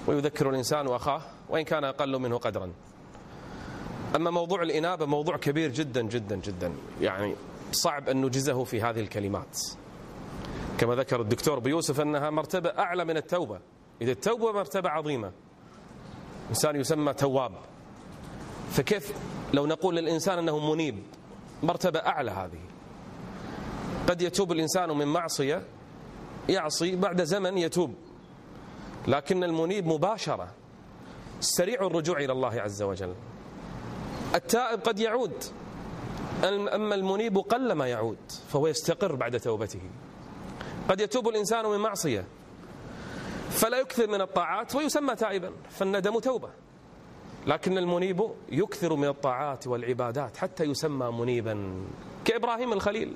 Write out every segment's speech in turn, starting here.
ويذكر الإنسان أخاه وإن كان أقل منه قدرا. أما موضوع الإنابة موضوع كبير جدا جدا جدا، يعني صعب أن نجزه في هذه الكلمات. كما ذكر الدكتور بيوسف أنها مرتبة أعلى من التوبة. إذا التوبة مرتبة عظيمة، إنسان يسمى تواب، فكيف لو نقول للإنسان أنه منيب؟ مرتبة أعلى هذه. قد يتوب الإنسان من معصية، يعصي بعد زمن يتوب، لكن المنيب مباشرة سريع الرجوع إلى الله عز وجل. التائب قد يعود، أما المنيب قلما يعود، فهو يستقر بعد توبته. قد يتوب الإنسان من معصية فلا يكثر من الطاعات ويسمى تائبا، فالندم توبة، لكن المنيب يكثر من الطاعات والعبادات حتى يسمى منيبا، كإبراهيم الخليل: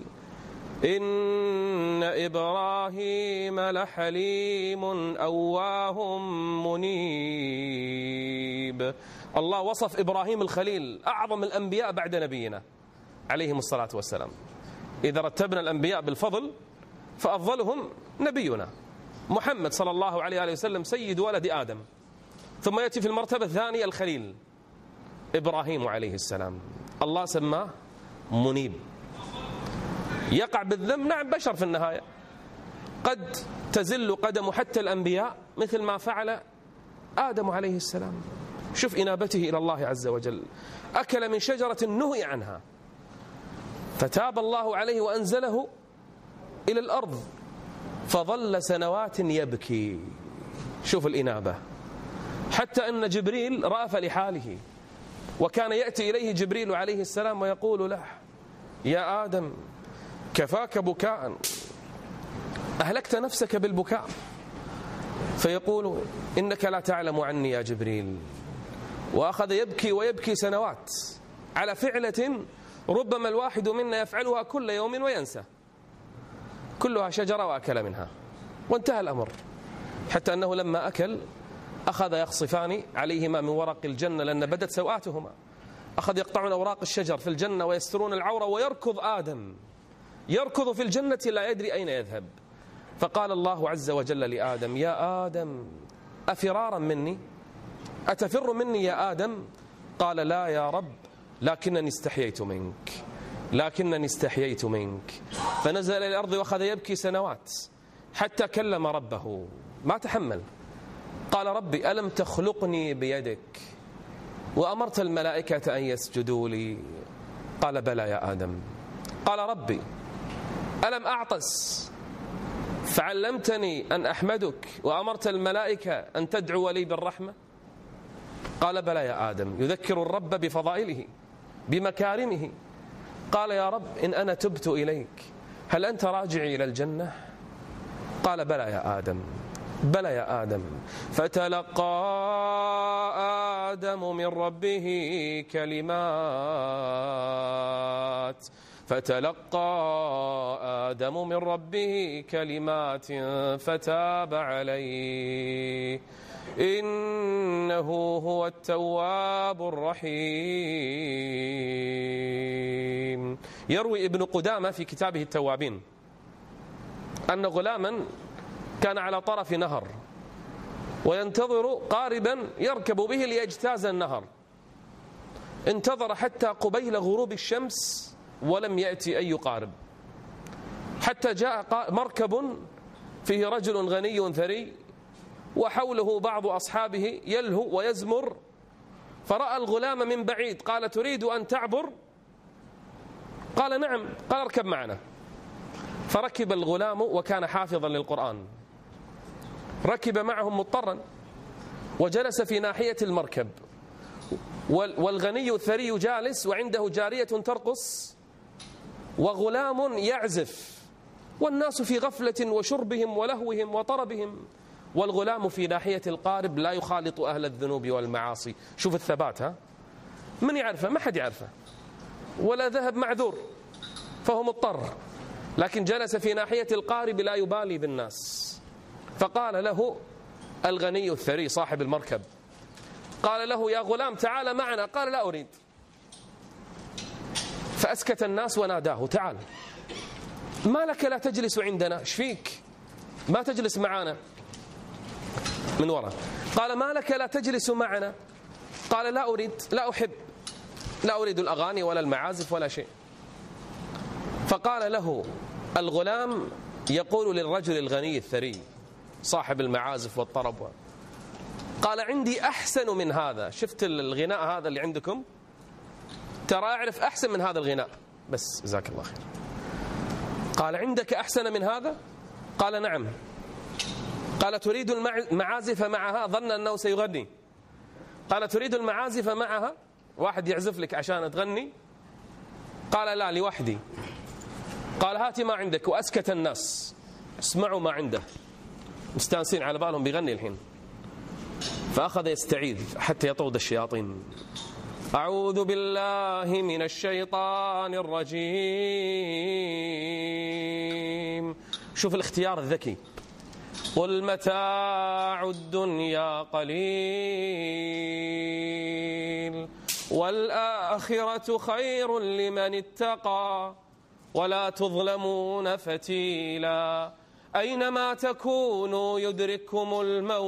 إن إبراهيم لحليم أواه منيب. الله وصف إبراهيم الخليل أعظم الأنبياء بعد نبينا عليهم الصلاة والسلام. إذا رتبنا الأنبياء بالفضل فأفضلهم نبينا محمد صلى الله عليه وسلم سيد ولد آدم، ثم يأتي في المرتبة الثانية الخليل إبراهيم عليه السلام. الله سماه منيب. يقع بالذنب، نعم، بشر في النهاية، قد تزل قدم حتى الأنبياء مثل ما فعل آدم عليه السلام. شوف إنابته إلى الله عز وجل، أكل من شجرة نهي عنها فتاب الله عليه وأنزله إلى الأرض فظل سنوات يبكي. شوف الإنابة، حتى أن جبريل رأف لحاله، وكان يأتي إليه جبريل عليه السلام ويقول له: يا آدم كفاك بكاء، أهلكت نفسك بالبكاء. فيقول: إنك لا تعلم عني يا جبريل. وأخذ يبكي ويبكي سنوات على فعلة ربما الواحد منا يفعلها كل يوم وينسى، كلها شجرة وأكل منها وانتهى الأمر. حتى أنه لما أكل أخذ يخصفان عليهما من ورق الجنة لأن بدت سوآتهما، أخذ يقطعون أوراق الشجر في الجنة ويسترون العورة، ويركض آدم يركض في الجنة لا يدري أين يذهب. فقال الله عز وجل لآدم: يا آدم أفرارا مني؟ أتفر مني يا آدم؟ قال: لا يا رب، لكنني استحييت منك. فنزل إلى الأرض وأخذ يبكي سنوات حتى كلم ربه، ما تحمل. قال: ربي ألم تخلقني بيدك وأمرت الملائكة أن يسجدوا لي؟ قال: بلى يا آدم. قال: ربي ألم أعطس فعلمتني أن أحمدك وأمرت الملائكة أن تدعو لي بالرحمة؟ قال: بلى يا آدم. يذكر الرب بفضائله بمكارمه. قال: يا رب إن أنا تبت إليك هل أنت راجعي إلى الجنة؟ قال: بلى يا آدم. بلى يا آدم. فتلقى آدم من ربه كلمات فتاب عليه إنه هو التواب الرحيم. يروي ابن قدامة في كتابه التوابين أن غلاما كان على طرف نهر وينتظر قاربا يركب به ليجتاز النهر. انتظر حتى قبيل غروب الشمس ولم يأتي أي قارب، حتى جاء مركب فيه رجل غني ثري وحوله بعض أصحابه يلهو ويزمر، فرأى الغلام من بعيد. قال: تريد أن تعبر؟ قال: نعم. قال: اركب معنا. فركب الغلام وكان حافظا للقرآن، ركب معهم مضطرا وجلس في ناحية المركب، والغني الثري جالس وعنده جارية ترقص وغلام يعزف، والناس في غفلة وشربهم ولهوهم وطربهم، والغلام في ناحية القارب لا يخالط أهل الذنوب والمعاصي. شوف الثبات، ها؟ من يعرفه؟ ما حد يعرفه، ولا ذهب معذور فهو مضطر، لكن جلس في ناحية القارب لا يبالي بالناس. فقال له الغني الثري صاحب المركب، قال له: يا غلام تعال معنا. قال: لا أريد. فأسكت الناس وناداه: تعال، ما لك لا تجلس عندنا؟ ايش فيك؟ ما تجلس معنا؟ من وراء. قال: ما لك لا تجلس معنا؟ قال: لا أريد، لا أحب، لا أريد الأغاني ولا المعازف ولا شيء. فقال له الغلام يقول للرجل الغني الثري صاحب المعازف والطرب: قال: عندي أحسن من هذا. شفت الغناء هذا اللي عندكم؟ ترى أعرف أحسن من هذا الغناء، بس جزاك الله خير. قال: عندك أحسن من هذا؟ قال: نعم. قال: تريد المعازف معها؟ ظن أنه سيغني. قال: تريد المعازف معها؟ واحد يعزف لك عشان تغني؟ قال: لا، لوحدي. قال: هات ما عندك. وأسكت الناس، اسمعوا ما عنده، مستانسين على بالهم بيغني الحين. فأخذ يستعيذ حتى يطرد الشياطين. أعوذ بالله من الشيطان الرجيم. شوف الاختيار الذكي. قل متاع الدنيا قليل والآخرة خير لمن اتقى ولا تظلمون فتيلا أينما تكونوا يدرككم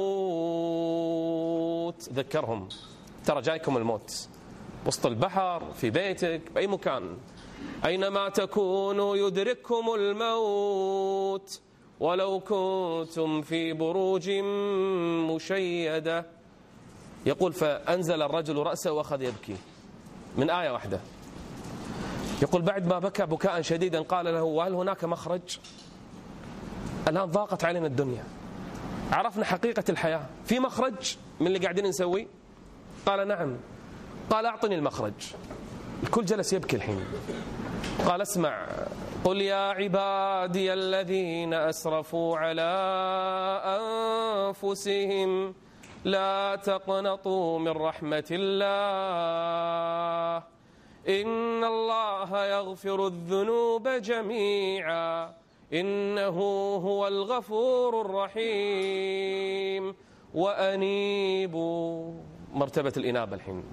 الموت. ذكرهم، ترى جايكم الموت وسط البحر، في بيتك، بأي مكان. أينما تكونوا يدرككم الموت ولو كنتم في بروج مشيدة. يقول: فأنزل الرجل رأسه وأخذ يبكي من آية واحدة. يقول: بعد ما بكى بكاء شديدا قال له: وهل هناك مخرج؟ الآن ضاقت علينا الدنيا، عرفنا حقيقة الحياة، في مخرج من اللي قاعدين نسويه؟ قال: نعم. قال: أعطني المخرج. الكل جلس يبكي الحين. قال: اسمع، قل يا عبادي الذين أسرفوا على أنفسهم لا تقنطوا من رحمة الله إن الله يغفر الذنوب جميعا إنه هو الغفور الرحيم وأنيبوا، مرتبة الإنابة الحين،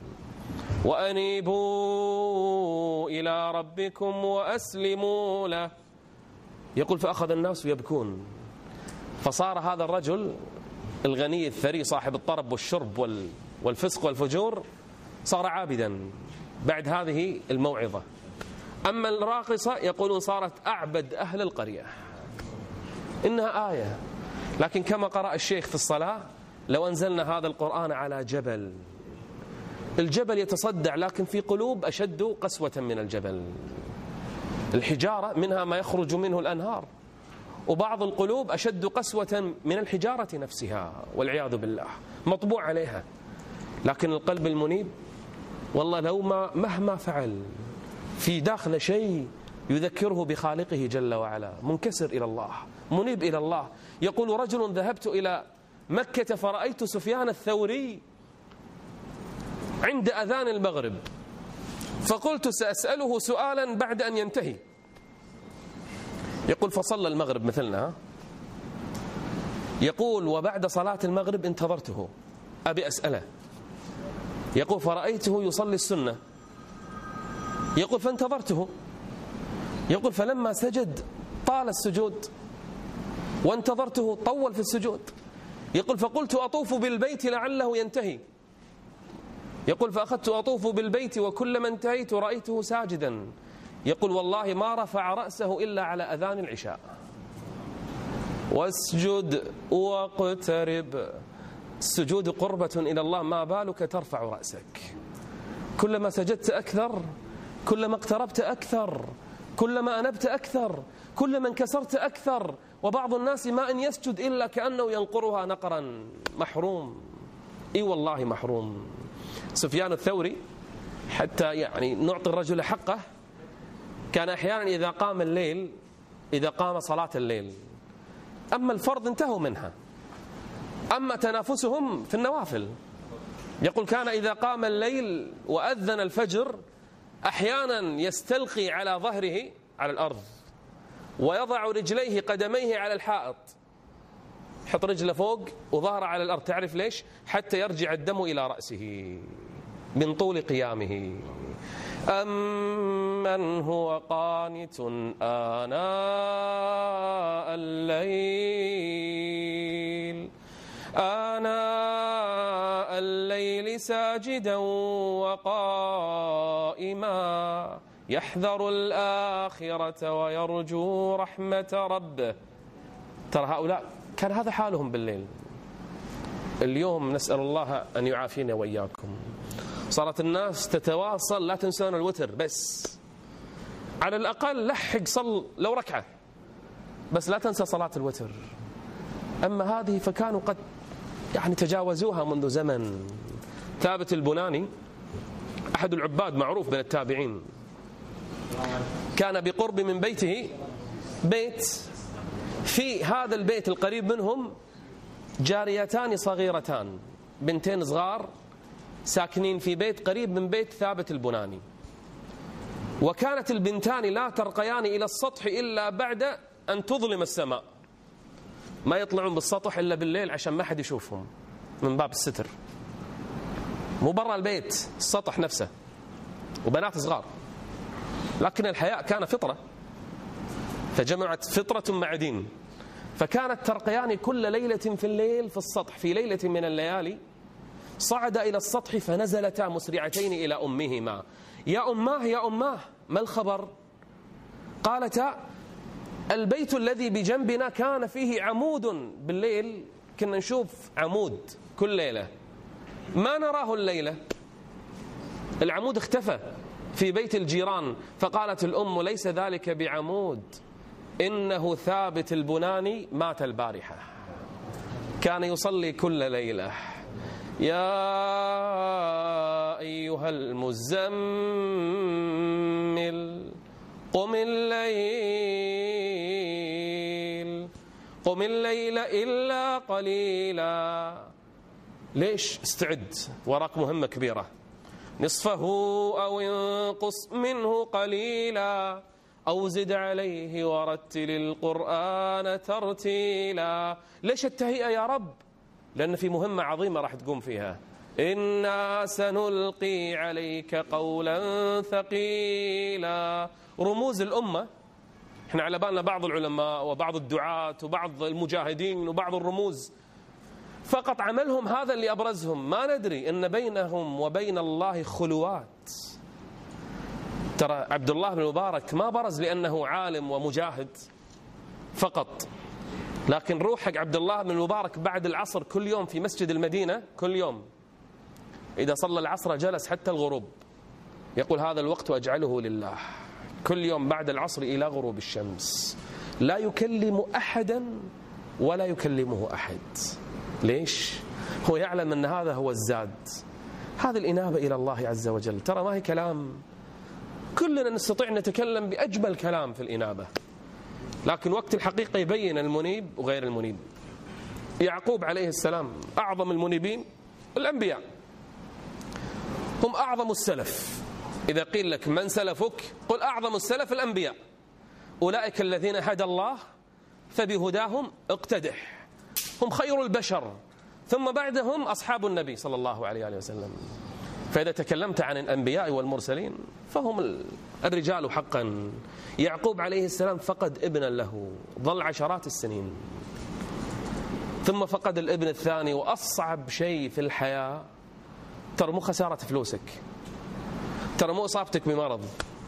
وأنيبوا إلى ربكم وأسلموا له. يقول: فأخذ الناس يبكون، فصار هذا الرجل الغني الثري صاحب الطرب والشرب والفسق والفجور صار عابدا بعد هذه الموعظة. أما الراقصة يقولون صارت أعبد أهل القرية. إنها آية، لكن كما قرأ الشيخ في الصلاة: لو أنزلنا هذا القرآن على جبل، الجبل يتصدع، لكن في قلوب أشد قسوة من الجبل. الحجارة منها ما يخرج منه الأنهار، وبعض القلوب أشد قسوة من الحجارة نفسها والعياذ بالله، مطبوع عليها. لكن القلب المنيب والله لو مهما فعل في داخله شيء يذكره بخالقه جل وعلا، منكسر إلى الله، منيب إلى الله. يقول: رجل ذهبت إلى مكة فرأيت سفيان الثوري عند أذان المغرب، فقلت سأسأله سؤالا بعد أن ينتهي. يقول: فصلى المغرب مثلنا. يقول: وبعد صلاة المغرب انتظرته أبي أسأله. يقول: فرأيته يصلي السنة. يقول: فانتظرته. يقول: فلما سجد طال السجود وانتظرته طول في السجود. يقول: فقلت أطوف بالبيت لعله ينتهي. يقول: فأخذت أطوف بالبيت وكلما انتهيت رأيته ساجدا. يقول: والله ما رفع رأسه إلا على أذان العشاء. واسجد واقترب، السجود قربة إلى الله، ما بالك ترفع رأسك؟ كلما سجدت أكثر، كلما اقتربت أكثر، كلما أنبت أكثر، كلما انكسرت أكثر. وبعض الناس ما أن يسجد إلا كأنه ينقرها نقرا. محروم، إي والله محروم. سفيان الثوري حتى يعني نعطي الرجل حقه، كان أحيانا إذا قام الليل، إذا قام صلاة الليل، أما الفرض انتهوا منها، أما تنافسهم في النوافل. يقول: كان إذا قام الليل وأذن الفجر أحيانا يستلقي على ظهره على الأرض ويضع رجليه قدميه على الحائط، حط رجله فوق وظهره على الأرض. تعرف ليش؟ حتى يرجع الدم إلى رأسه من طول قيامه. أمن هو قانت آناء الليل ساجدا وقائما يحذر الآخرة ويرجو رحمة ربه. ترى هؤلاء كان هذا حالهم بالليل. اليوم نسأل الله أن يعافينا وإياكم، صارت الناس تتواصل لا تنسون الوتر، بس على الأقل لحق صل لو ركعة، بس لا تنسى صلاة الوتر. أما هذه فكانوا قد تجاوزوها منذ زمن. ثابت البناني أحد العباد معروف بين التابعين، كان بقرب من بيته بيت، في هذا البيت القريب منهم جاريتان صغيرتان، بنتين صغار ساكنين في بيت قريب من بيت ثابت البناني. وكانت البنتان لا ترقيان إلى السطح إلا بعد أن تظلم السماء، ما يطلعون بالسطح إلا بالليل عشان ما حد يشوفهم من باب الستر، مو برا البيت، السطح نفسه، وبنات صغار. لكن الحياء كان فطرة، فجمعت فطرة مع دين، فكانت ترقيان كل ليلة في الليل في السطح. في ليلة من الليالي صعد إلى السطح فنزلتا مسرعتين إلى أمهما: يا أماه يا أماه، ما الخبر؟ قالتا: البيت الذي بجنبنا كان فيه عمود، بالليل كنا نشوف عمود كل ليلة، ما نراه الليلة، العمود اختفى في بيت الجيران. فقالت الأم: ليس ذلك بعمود، إنه ثابت البناني مات البارحة، كان يصلي كل ليلة: يا أيها المزمل قم الليل إلا قليلا. ليش؟ استعد، وراك مهمة كبيرة، نصفه أو انقص منه قليلا أو زد عليه ورتل القرآن ترتيلا. ليش التهيئة يا رب؟ لأن في مهمة عظيمة راح تقوم فيها. إنا سنلقي عليك قولا ثقيلا. رموز الأمة، احنا على بالنا بعض العلماء وبعض الدعاة وبعض المجاهدين وبعض الرموز، فقط عملهم هذا اللي أبرزهم، ما ندري أن بينهم وبين الله خلوات. ترى عبد الله بن المبارك ما برز لأنه عالم ومجاهد فقط، لكن روح حق عبد الله بن المبارك بعد العصر كل يوم في مسجد المدينة، كل يوم إذا صلى العصر جلس حتى الغروب، يقول: هذا الوقت أجعله لله، كل يوم بعد العصر إلى غروب الشمس، لا يكلم أحدا ولا يكلمه أحد. ليش؟ هو يعلم أن هذا هو الزاد، هذه الإنابة إلى الله عز وجل. ترى ما هي كلام، كلنا نستطيع نتكلم بأجمل كلام في الإنابة، لكن وقت الحقيقة يبين المنيب وغير المنيب. يعقوب عليه السلام أعظم المنيبين الأنبياء، هم أعظم السلف. إذا قيل لك من سلفك قل أعظم السلف الأنبياء، أولئك الذين هدى الله فبهداهم اقتدح، هم خير البشر، ثم بعدهم أصحاب النبي صلى الله عليه وسلم. فإذا تكلمت عن الأنبياء والمرسلين فهم الرجال حقا. يعقوب عليه السلام فقد ابنا له، ظل عشرات السنين، ثم فقد الابن الثاني. وأصعب شيء في الحياة ترى مو خسارة فلوسك، ترى مو إصابتك بمرض،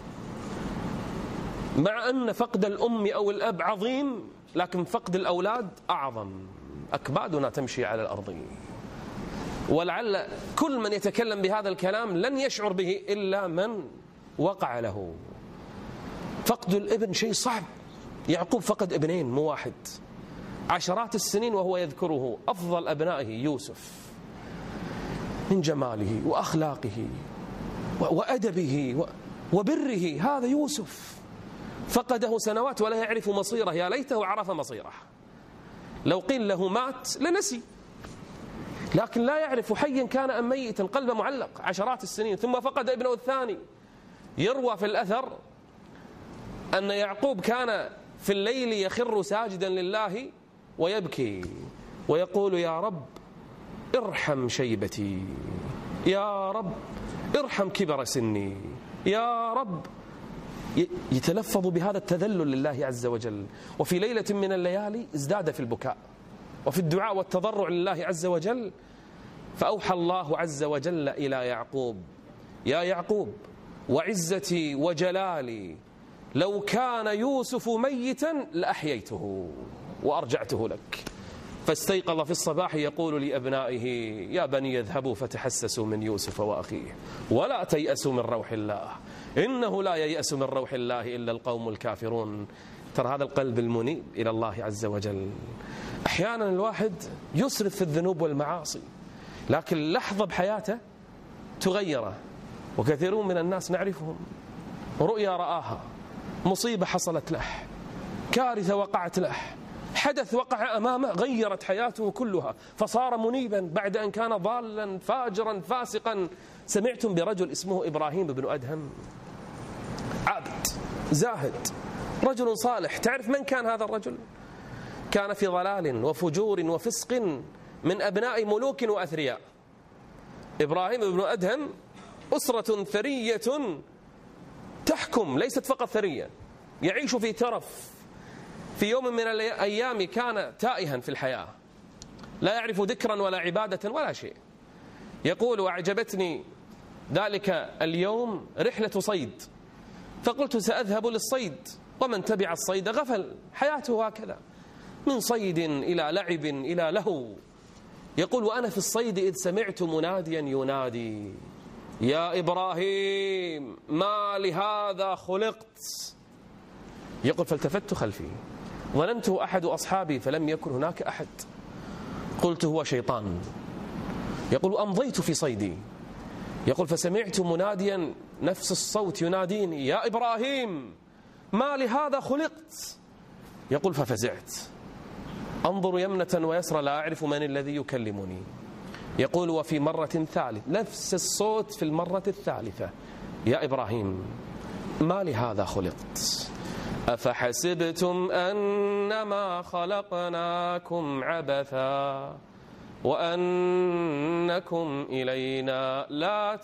مع أن فقد الأم أو الأب عظيم، لكن فقد الأولاد أعظم. أكبادنا تمشي على الأرض. ولعل كل من يتكلم بهذا الكلام لن يشعر به إلا من وقع له. فقد الابن شيء صعب. يعقوب فقد ابنين مو واحد، عشرات السنين وهو يذكره أفضل أبنائه يوسف، من جماله وأخلاقه وأدبه وبره. هذا يوسف فقده سنوات ولا يعرف مصيره، يا ليته عرف مصيره. لو قيل له مات لنسي، لكن لا يعرف حيا كان أم ميتا، قلبه معلق عشرات السنين. ثم فقد ابنه الثاني. يروى في الأثر أن يعقوب كان في الليل يخر ساجدا لله ويبكي ويقول: يا رب ارحم شيبتي، يا رب ارحم كبر سني، يا رب. يتلفظ بهذا التذلل لله عز وجل. وفي ليلة من الليالي ازداد في البكاء وفي الدعاء والتضرع لله عز وجل، فأوحى الله عز وجل إلى يعقوب: يا يعقوب وعزتي وجلالي لو كان يوسف ميتا لأحييته وأرجعته لك. فاستيقظ في الصباح يقول لأبنائه: يا بني اذهبوا فتحسسوا من يوسف وأخيه ولا تيأسوا من روح الله إنه لا ييأس من روح الله إلا القوم الكافرون. ترى هذا القلب المنيب إلى الله عز وجل. أحيانا الواحد يسرف في الذنوب والمعاصي، لكن لحظة بحياته تغيره. وكثيرون من الناس نعرفهم رؤيا رآها، مصيبة حصلت له، كارثة وقعت له، حدث وقع أمامه غيرت حياته كلها، فصار منيبا بعد أن كان ضالا فاجرا فاسقا. سمعتم برجل اسمه إبراهيم بن أدهم، عابد زاهد رجل صالح. تعرف من كان هذا الرجل؟ كان في ضلال وفجور وفسق من أبناء ملوك وأثرياء. إبراهيم بن أدهم أسرة ثرية تحكم، ليست فقط ثرية، يعيش في ترف. في يوم من الأيام كان تائها في الحياة، لا يعرف ذكرا ولا عبادة ولا شيء. يقول: وأعجبتني ذلك اليوم رحلة صيد، فقلت سأذهب للصيد، ومن تبع الصيد غفل. حياته هكذا، من صيد إلى لعب إلى لهو. يقول: وأنا في الصيد إذ سمعت مناديا ينادي: يا إبراهيم ما لهذا خلقت. يقول: فالتفت خلفي ظننته أحد أصحابي فلم يكن هناك أحد، قلت هو شيطان. يقول: أمضيت في صيدي. يقول: فسمعت مناديا نفس الصوت يناديني: يا إبراهيم ما لهذا خلقت. يقول: ففزعت، أنظر يمنة ويسرى لا أعرف من الذي يكلمني. يقول: وفي مرة ثالثة نفس الصوت في المرة الثالثة: يا إبراهيم ما لهذا خلقت، أفحسبتم أنما خلقناكم عبثا وأنكم إلينا لا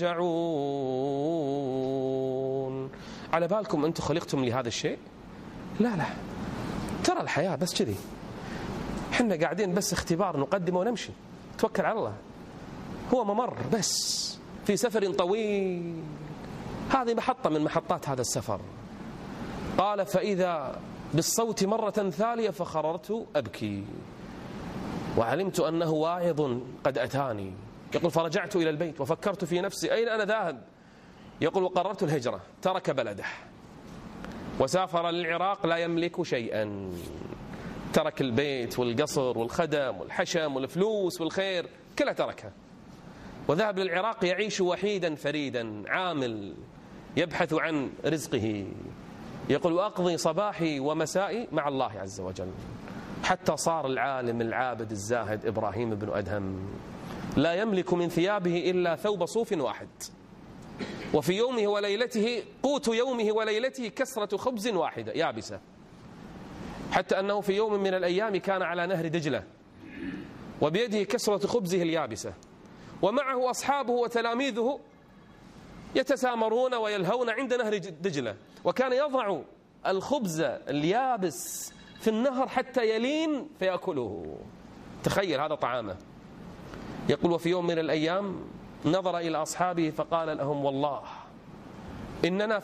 ترجعون. على بالكم أنتم خلقتم لهذا الشيء؟ لا، ترى الحياة بس كذي، حنا قاعدين بس اختبار نقدمه ونمشي، توكل على الله. هو ممر بس في سفر طويل، هذه محطة من محطات هذا السفر. قال: فإذا بالصوت مرة ثانية فخررت أبكي وعلمت أنه واعظ قد أتاني. يقول: فرجعت إلى البيت وفكرت في نفسي أين أنا ذاهب. يقول: وقررت الهجرة، ترك بلده وسافر للعراق لا يملك شيئا، ترك البيت والقصر والخدم والحشم والفلوس والخير كلها تركها، وذهب للعراق يعيش وحيدا فريدا عامل يبحث عن رزقه. يقول: وأقضي صباحي ومسائي مع الله عز وجل، حتى صار العالم العابد الزاهد إبراهيم بن أدهم لا يملك من ثيابه إلا ثوب صوف واحد، وفي يومه وليلته قوت يومه وليلته كسرة خبز واحدة يابسة، حتى أنه في يوم من الأيام كان على نهر دجلة وبيده كسرة خبزه اليابسة، ومعه أصحابه وتلاميذه يتسامرون ويلهون عند نهر دجلة، وكان يضع الخبز اليابس في النهر حتى يلين فيأكله. تخيل هذا طعامه. يقول: وفي يوم من الأيام نظر إلى أصحابه فقال لهم: والله إننا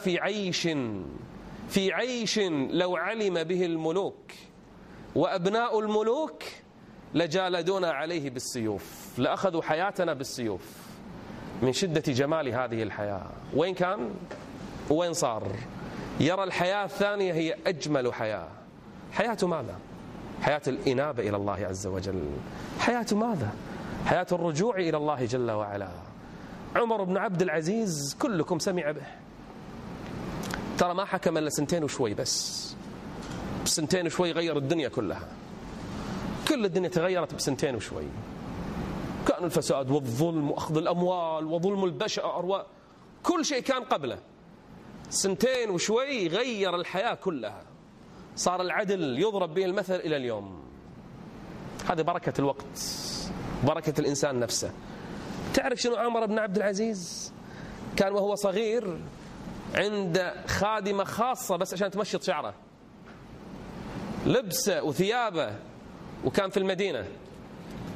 في عيش لو علم به الملوك وأبناء الملوك لجالدونا عليه بالسيوف، لأخذوا حياتنا بالسيوف من شدة جمال هذه الحياة. وين كان وين صار؟ يرى الحياة الثانية هي أجمل حياة. حياة ماذا؟ حياة الإنابة إلى الله عز وجل. حياة ماذا؟ حياة الرجوع إلى الله جل وعلا. عمر بن عبد العزيز كلكم سمع به، ترى ما حكم إلا 2 وشوي، بس 2 وشوي غير الدنيا كلها، كل الدنيا تغيرت 2 وشوي. كان الفساد والظلم وأخذ الأموال وظلم البشر وكل شيء كان قبله. 2 وشوي غير الحياة كلها، صار العدل يضرب به المثل إلى اليوم. هذه بركة الوقت، بركة الإنسان نفسه. تعرف شنو عمر بن عبد العزيز كان وهو صغير عند خادمة خاصة بس عشان تمشط شعره، لبسه وثيابه، وكان في المدينة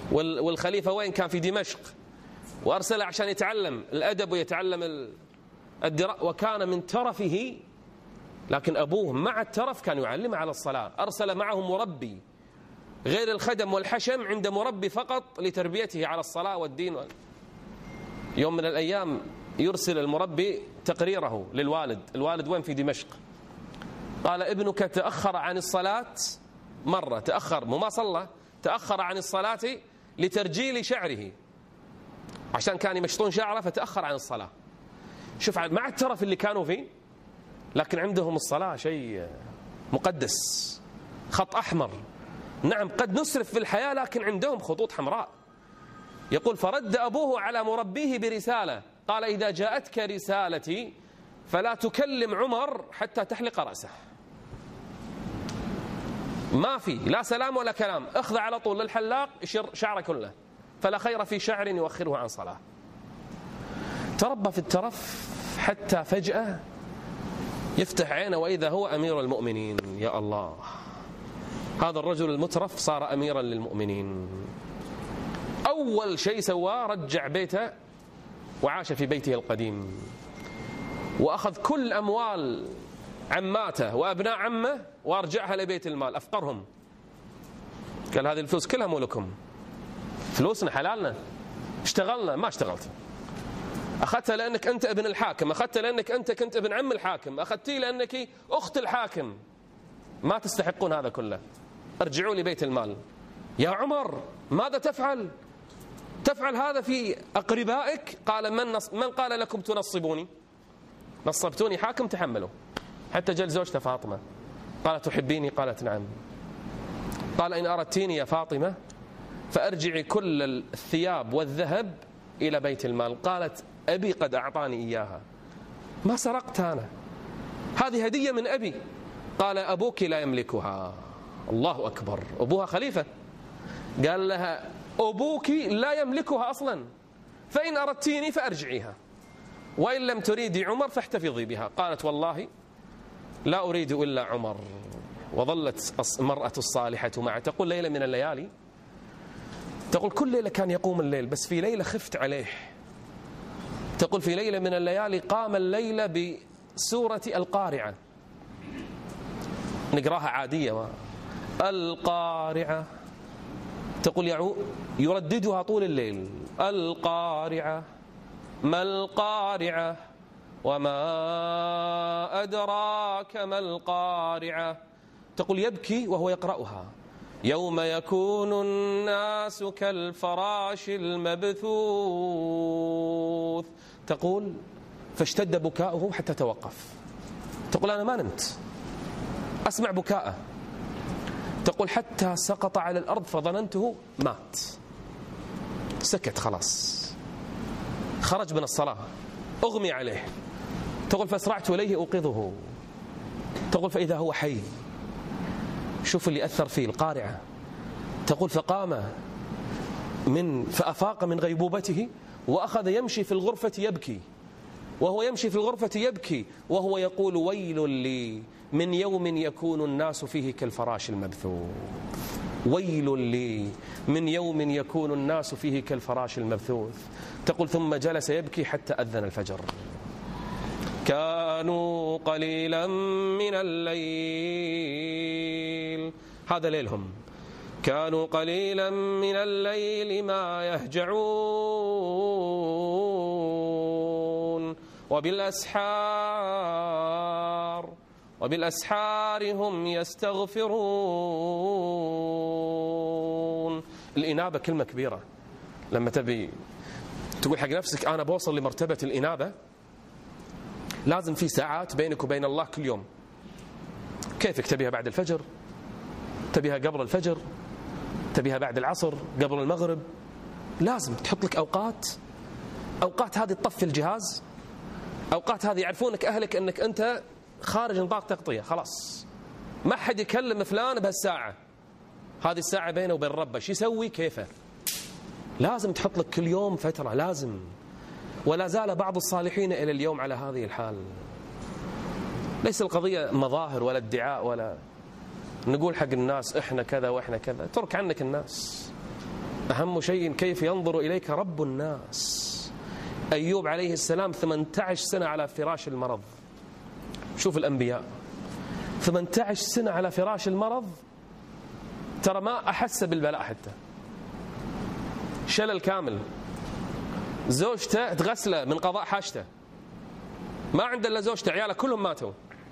والخليفة وين كان؟ في دمشق، وأرسله عشان يتعلم الأدب ويتعلم الدراء، وكان من ترفه، لكن أبوه مع الترف كان يعلمه على الصلاة. أرسل معه مربي غير الخدم والحشم، عند مربي فقط لتربيته على الصلاة والدين. يوم من الأيام يرسل المربي تقريره للوالد. الوالد وين؟ في دمشق. قال ابنك تأخر عن الصلاة مرة، تأخر ما صلى، تأخر عن الصلاة لترجيل شعره، عشان كان يمشطون شعره فتأخر عن الصلاة. شوف مع الترف اللي كانوا فيه، لكن عندهم الصلاة شيء مقدس، خط أحمر. نعم قد نسرف في الحياة، لكن عندهم خطوط حمراء. يقول فرد أبوه على مربيه برسالة، قال إذا جاءتك رسالتي فلا تكلم عمر حتى تحلق رأسه. ما في لا سلام ولا كلام، اخذ على طول للحلاق يشر شعره كله، فلا خير في شعر يؤخره عن صلاة. تربى في الترف حتى فجأة يفتح عينه وإذا هو أمير المؤمنين. يا الله، هذا الرجل المترف صار أميرا للمؤمنين. أول شيء سواه رجع بيته وعاش في بيته القديم، وأخذ كل أموال عماته وأبناء عمه وأرجعها لبيت المال، أفقرهم. قال هذه الفلوس كلها مولكم، فلوسنا حلالنا، اشتغلنا ما اشتغلت، أخذتها لأنك أنت ابن الحاكم، أخذتها لأنك أنت كنت ابن عم الحاكم، أخذتيه لأنك أخت الحاكم، ما تستحقون هذا كله، ارجعوا لي بيت المال. يا عمر ماذا تفعل؟ تفعل هذا في أقربائك؟ قال من قال لكم تنصبوني؟ نصبتوني حاكم تحملوا. حتى جل زوجته فاطمة قالت تحبيني؟ قالت نعم. قال إن أردتيني يا فاطمة فأرجعي كل الثياب والذهب إلى بيت المال. قالت أبي قد أعطاني إياها، ما سرقت أنا، هذه هدية من أبي. قال أبوك لا يملكها. الله أكبر، أبوها خليفة. قال لها أبوك لا يملكها أصلا، فإن أردتيني فأرجعيها، وإن لم تريدي عمر فاحتفظي بها. قالت والله لا أريد إلا عمر. وظلت المرأة الصالحة معه. تقول ليلة من الليالي، تقول كل ليلة كان يقوم الليل، بس في ليلة خفت عليه. تقول في ليلة من الليالي قام الليلة بسورة القارعة، نقراها عادية، القارعة. تقول يرددها طول الليل، القارعة ما القارعة وما أدراك ما القارعة. تقول يبكي وهو يقرأها، يوم يكون الناس كالفراش المبثوث. تقول فاشتد بكاؤه حتى توقف. تقول أنا ما نمت، أسمع بكاءه. تقول حتى سقط على الأرض فظننته مات، سكت خلاص، خرج من الصلاة، أغمي عليه. تقول فأسرعت إليه أوقظه. تقول فإذا هو حي. شوف اللي أثر فيه القارعة. تقول فقام فأفاق من غيبوبته وأخذ يمشي في الغرفة يبكي، وهو يمشي في الغرفة يبكي وهو يقول ويل لي من يوم يكون الناس فيه كالفراش المبثوث، ويل لي من يوم يكون الناس فيه كالفراش المبثوث. تقول ثم جلس يبكي حتى أذن الفجر. كانوا قليلا من الليل، هذا ليلهم، كانوا قليلا من الليل ما يهجعون وبالأسحار هم يستغفرون. الإنابة كلمة كبيرة. لما تبي تقول حق نفسك أنا بوصل لمرتبة الإنابة، لازم في ساعات بينك وبين الله كل يوم. كيفك تبيها بعد الفجر، تبيها قبل الفجر، تبيها بعد العصر، قبل المغرب. لازم تحط لك أوقات هذه تطفي الجهاز، أوقات هذه يعرفونك أهلك أنك أنت خارج نطاق تغطية، خلاص ما حد يكلم فلان بهالساعة، هذه الساعة بينه وبين ربه، شو يسوي كيفه. لازم تحط لك كل يوم فترة، لازم. ولا زال بعض الصالحين إلى اليوم على هذه الحال. ليس القضية مظاهر ولا ادعاء ولا نقول حق الناس إحنا كذا وإحنا كذا. ترك عنك الناس، أهم شيء كيف ينظر إليك رب الناس. أيوب عليه السلام 18 سنة على فراش المرض. شوف الأنبياء 18 سنة على فراش المرض، ترى ما أحس بالبلاء حتى، شلل كامل، زوجته تغسله من قضاء حاجته، ما عنده إلا زوجته، عياله كلهم ماتوا.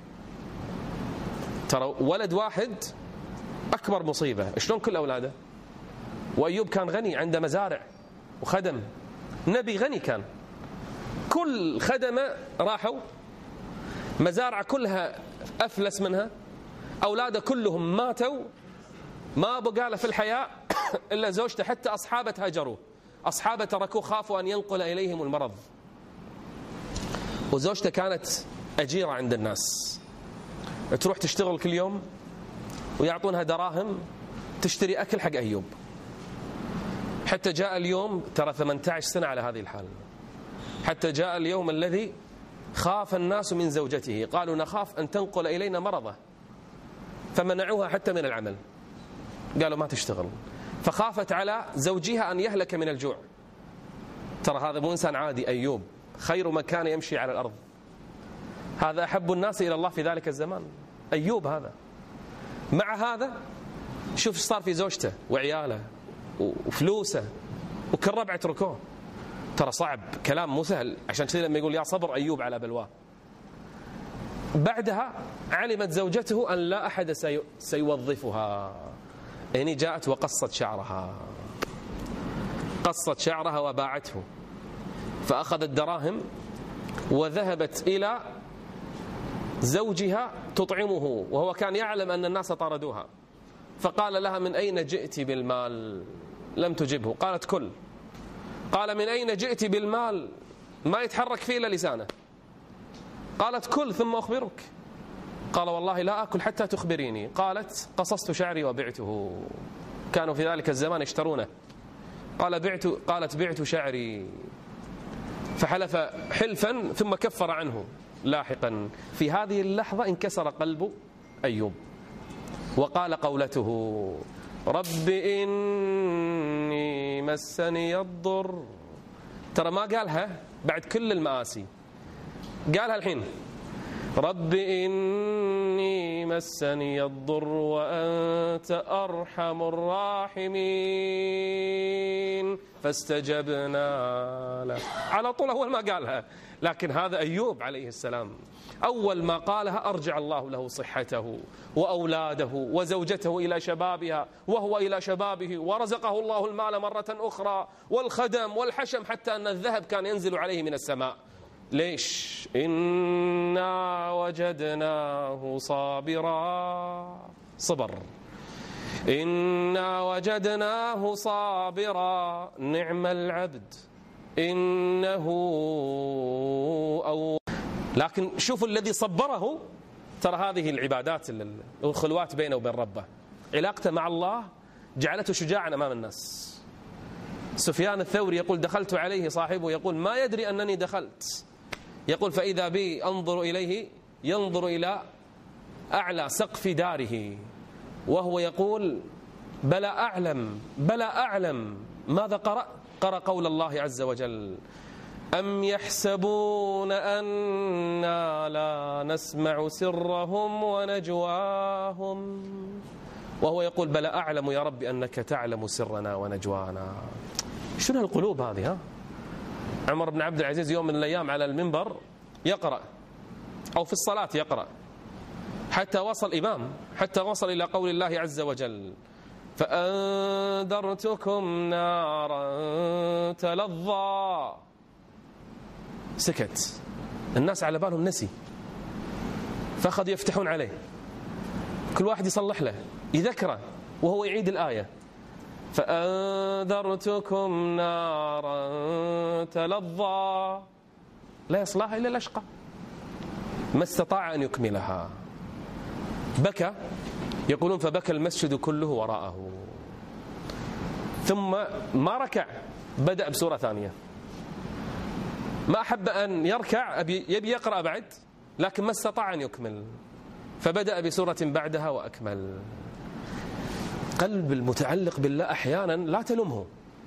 ترى ولد واحد أكبر مصيبة، شلون كل أولاده؟ وأيوب كان غني، عنده مزارع وخدم، نبي غني كان، كل خدمه راحوا، مزارع كلها أفلس منها، أولاده كلهم ماتوا، ما بقى له في الحياة إلا زوجته، حتى أصحابه هاجروا، أصحابه تركوه، خافوا أن ينقل إليهم المرض. وزوجته كانت أجيرة عند الناس، تروح تشتغل كل يوم ويعطونها دراهم تشتري أكل حق أيوب. حتى جاء اليوم، ترى 18 سنة على هذه الحال، حتى جاء اليوم الذي خاف الناس من زوجته، قالوا نخاف أن تنقل إلينا مرضه، فمنعوها حتى من العمل، قالوا ما تشتغل، فخافت على زوجها أن يهلك من الجوع. ترى هذا مو إنسان عادي، أيوب خير من كان يمشي على الأرض، هذا أحب الناس إلى الله في ذلك الزمان، أيوب هذا. مع هذا شوف صار في زوجته وعياله وفلوسه وكل ربع تركوه. ترى صعب، كلام مو سهل، عشان كذا لما يقول يا صبر أيوب على بلواه. بعدها علمت زوجته أن لا أحد سيوظفها، يعني جاءت وقصت شعرها، قصت شعرها وباعته، فأخذت دراهم وذهبت إلى زوجها تطعمه، وهو كان يعلم أن الناس طردوها، فقال لها من أين جئت بالمال؟ لم تجبه، قالت كل. قال من أين جئت بالمال؟ ما يتحرك فيه إلا لسانه. قالت كل ثم أخبرك. قال والله لا أكل حتى تخبريني. قالت قصصت شعري وبعته، كانوا في ذلك الزمان يشترونه. قالت بعت شعري، فحلف حلفا ثم كفر عنه لاحقا. في هذه اللحظة انكسر قلب أيوب وقال قولته رب إني مسني الضر. ترى ما قالها بعد كل المآسي، قالها الحين، رب إني مسني الضر وأنت أرحم الراحمين فاستجبنا له. على طول أول ما قالها، لكن هذا أيوب عليه السلام أول ما قالها أرجع الله له صحته وأولاده وزوجته إلى شبابها وهو إلى شبابه، ورزقه الله المال مرة أخرى والخدم والحشم، حتى أن الذهب كان ينزل عليه من السماء. ليش؟ إنا وجدناه صابرا، صبر، إنا وجدناه صابرا نعم العبد إنه أو. لكن شوفوا الذي صبره، ترى هذه العبادات والخلوات بينه وبين ربه، علاقته مع الله جعلته شجاعا أمام الناس. سفيان الثوري يقول دخلت عليه صاحبه يقول ما يدري أنني دخلت، يقول فإذا بي أنظر إليه ينظر إلى أعلى سقف داره وهو يقول بلى أعلم ماذا قرأ؟ قرأ قول الله عز وجل أم يحسبون أنا لا نسمع سرهم ونجواهم، وهو يقول بلى أعلم يا رب أنك تعلم سرنا ونجوانا. شنو القلوب هذه؟ ها؟ عمر بن عبد العزيز يوم من الأيام على المنبر يقرأ، أو في الصلاة يقرأ، حتى وصل إلى قول الله عز وجل فأنذرتكم نارا تلظى. سكت، الناس على بالهم نسي، فأخذوا يفتحون عليه، كل واحد يصلح له يذكره وهو يعيد الآية فأنذرتكم نارا تلظى لا يصلاها إلا الأشقى ما استطاع أن يكملها. بكى، يقولون فبكى المسجد كله وراءه، ثم ما ركع، بدأ بسورة ثانية، ما أحب أن يركع، يبي يقرأ بعد، لكن ما استطاع أن يكمل، فبدأ بسورة بعدها وأكمل. قلب المتعلق بالله أحيانا لا تلمه،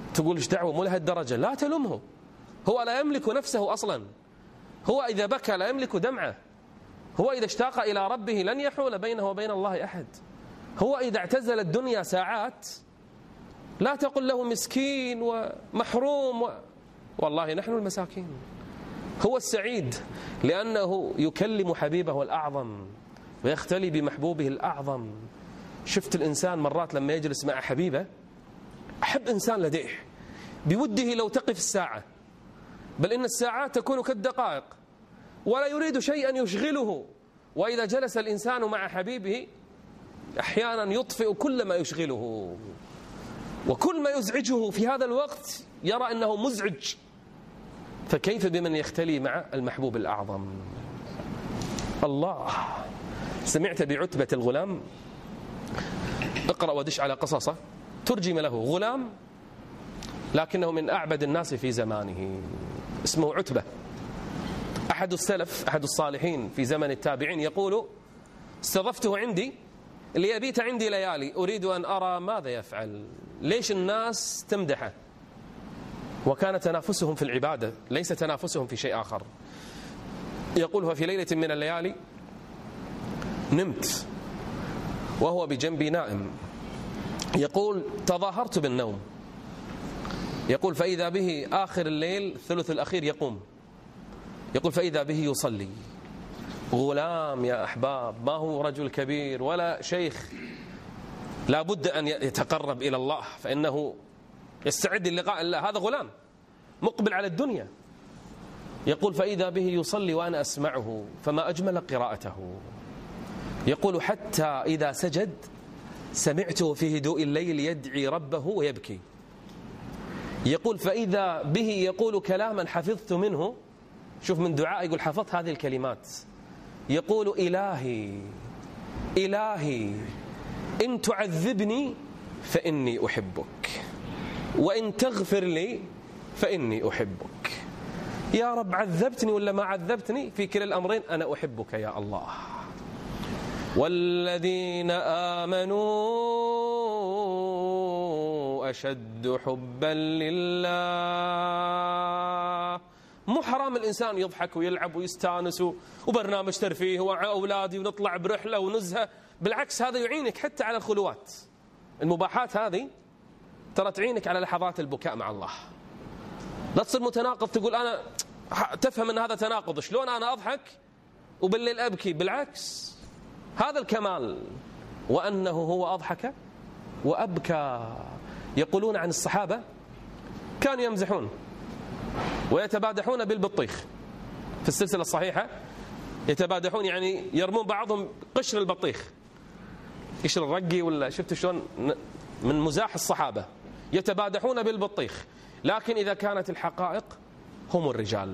تقول إيش دعوة مو لهالدرجة. لا تلومه، هو لا يملك نفسه أصلا. هو إذا بكى لا يملك دمعه. هو إذا اشتاق إلى ربه لن يحول بينه وبين الله أحد. هو إذا اعتزل الدنيا ساعات لا تقل له مسكين ومحروم والله نحن المساكين. هو السعيد لأنه يكلم حبيبه الأعظم ويختلي بمحبوبه الأعظم. شفت الإنسان مرات لما يجلس مع حبيبه، أحب إنسان لديه بوده لو تقف الساعة، بل إن الساعات تكون كالدقائق ولا يريد شيئا يشغله. وإذا جلس الإنسان مع حبيبه أحيانا يطفئ كل ما يشغله، وكل ما يزعجه في هذا الوقت يرى أنه مزعج، فكيف بمن يختلي مع المحبوب الأعظم؟ الله. سمعت بعتبة الغلام؟ اقرأ ودش على قصصه، ترجم له غلام لكنه من أعبد الناس في زمانه، اسمه عتبة. أحد السلف أحد الصالحين في زمن التابعين يقول: استضفته عندي ليبيت عندي ليالي أريد أن أرى ماذا يفعل، ليش الناس تمدحه. وكان تنافسهم في العبادة ليس تنافسهم في شيء آخر. يقول: ففي ليلة من الليالي نمت وهو بجنبي نائم. يقول: تظاهرت بالنوم. يقول: فإذا به آخر الليل الثلث الأخير يقوم. يقول: فإذا به يصلي. غلام يا أحباب، ما هو رجل كبير ولا شيخ، لا بد أن يتقرب إلى الله فإنه يستعد للقاء الله. هذا غلام مقبل على الدنيا. يقول: فإذا به يصلي وأنا أسمعه فما أجمل قراءته. يقول: حتى إذا سجد سمعته في هدوء الليل يدعي ربه ويبكي. يقول: فإذا به يقول كلاما حفظت منه. شوف من دعاء يقول: حفظت هذه الكلمات. يقول: إلهي إلهي إن تعذبني فإني أحبك، وإن تغفر لي فإني أحبك. يا رب عذبتني ولا ما عذبتني، في كلا الأمرين أنا أحبك يا الله. والذين آمنوا أشد حبا لله. مو حرام الإنسان يضحك ويلعب ويستانس وبرنامج ترفيه ومع أولادي ونطلع برحلة ونزهة، بالعكس هذا يعينك حتى على الخلوات. المباحات هذه ترى تعينك على لحظات البكاء مع الله. لا تصير متناقض تقول أنا تفهم أن هذا تناقض، شلون أنا أضحك وبالليل أبكي؟ بالعكس هذا الكمال، وأنه هو أضحك وأبكى. يقولون عن الصحابة كانوا يمزحون ويتبادحون بالبطيخ. في السلسلة الصحيحة يتبادحون يعني يرمون بعضهم قشر البطيخ، قشر الرقي ولا شفت شلون، من مزاح الصحابة يتبادحون بالبطيخ. لكن إذا كانت الحقائق هم الرجال.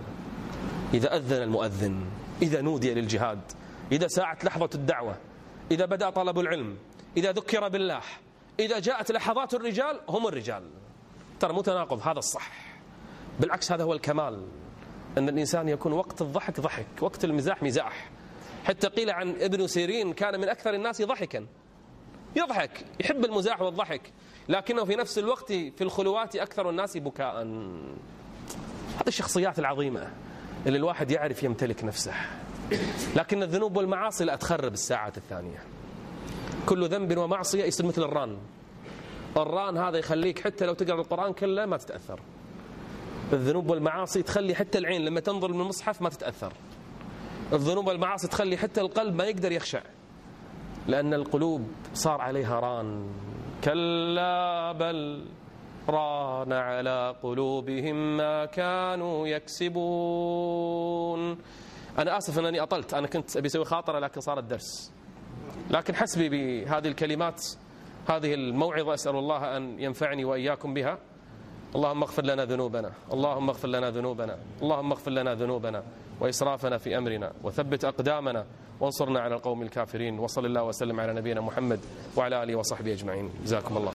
إذا أذن المؤذن، إذا نودي للجهاد، إذا ساعت لحظة الدعوة، إذا بدأ طلب العلم، إذا ذكر بالله، إذا جاءت لحظات الرجال هم الرجال. ترى مو تناقض، هذا الصح. بالعكس هذا هو الكمال، أن الإنسان يكون وقت الضحك ضحك، وقت المزاح مزاح. حتى قيل عن ابن سيرين كان من أكثر الناس ضحكا، يضحك يحب المزاح والضحك، لكنه في نفس الوقت في الخلوات أكثر الناس بكاء. هذه الشخصيات العظيمة اللي الواحد يعرف يمتلك نفسه. لكن الذنوب والمعاصي لا تخرب الساعات الثانية. كل ذنب ومعصية يصير مثل الران. الران هذا يخليك حتى لو تقرأ القرآن كله ما تتأثر. الذنوب والمعاصي تخلي حتى العين لما تنظر من المصحف ما تتأثر. الذنوب والمعاصي تخلي حتى القلب ما يقدر يخشع، لأن القلوب صار عليها ران. كلا بل ران على قلوبهم ما كانوا يكسبون. أنا آسف أنني أطلت، أنا كنت أبي أسوي خاطرة لكن صار الدرس. لكن حسبي بهذه الكلمات، هذه الموعظة أسأل الله أن ينفعني وإياكم بها. اللهم اغفر لنا ذنوبنا، اللهم اغفر لنا ذنوبنا، اللهم اغفر لنا ذنوبنا وإسرافنا في أمرنا، وثبت أقدامنا وانصرنا على القوم الكافرين. وصلى الله وسلم على نبينا محمد وعلى آله وصحبه أجمعين. جزاكم الله.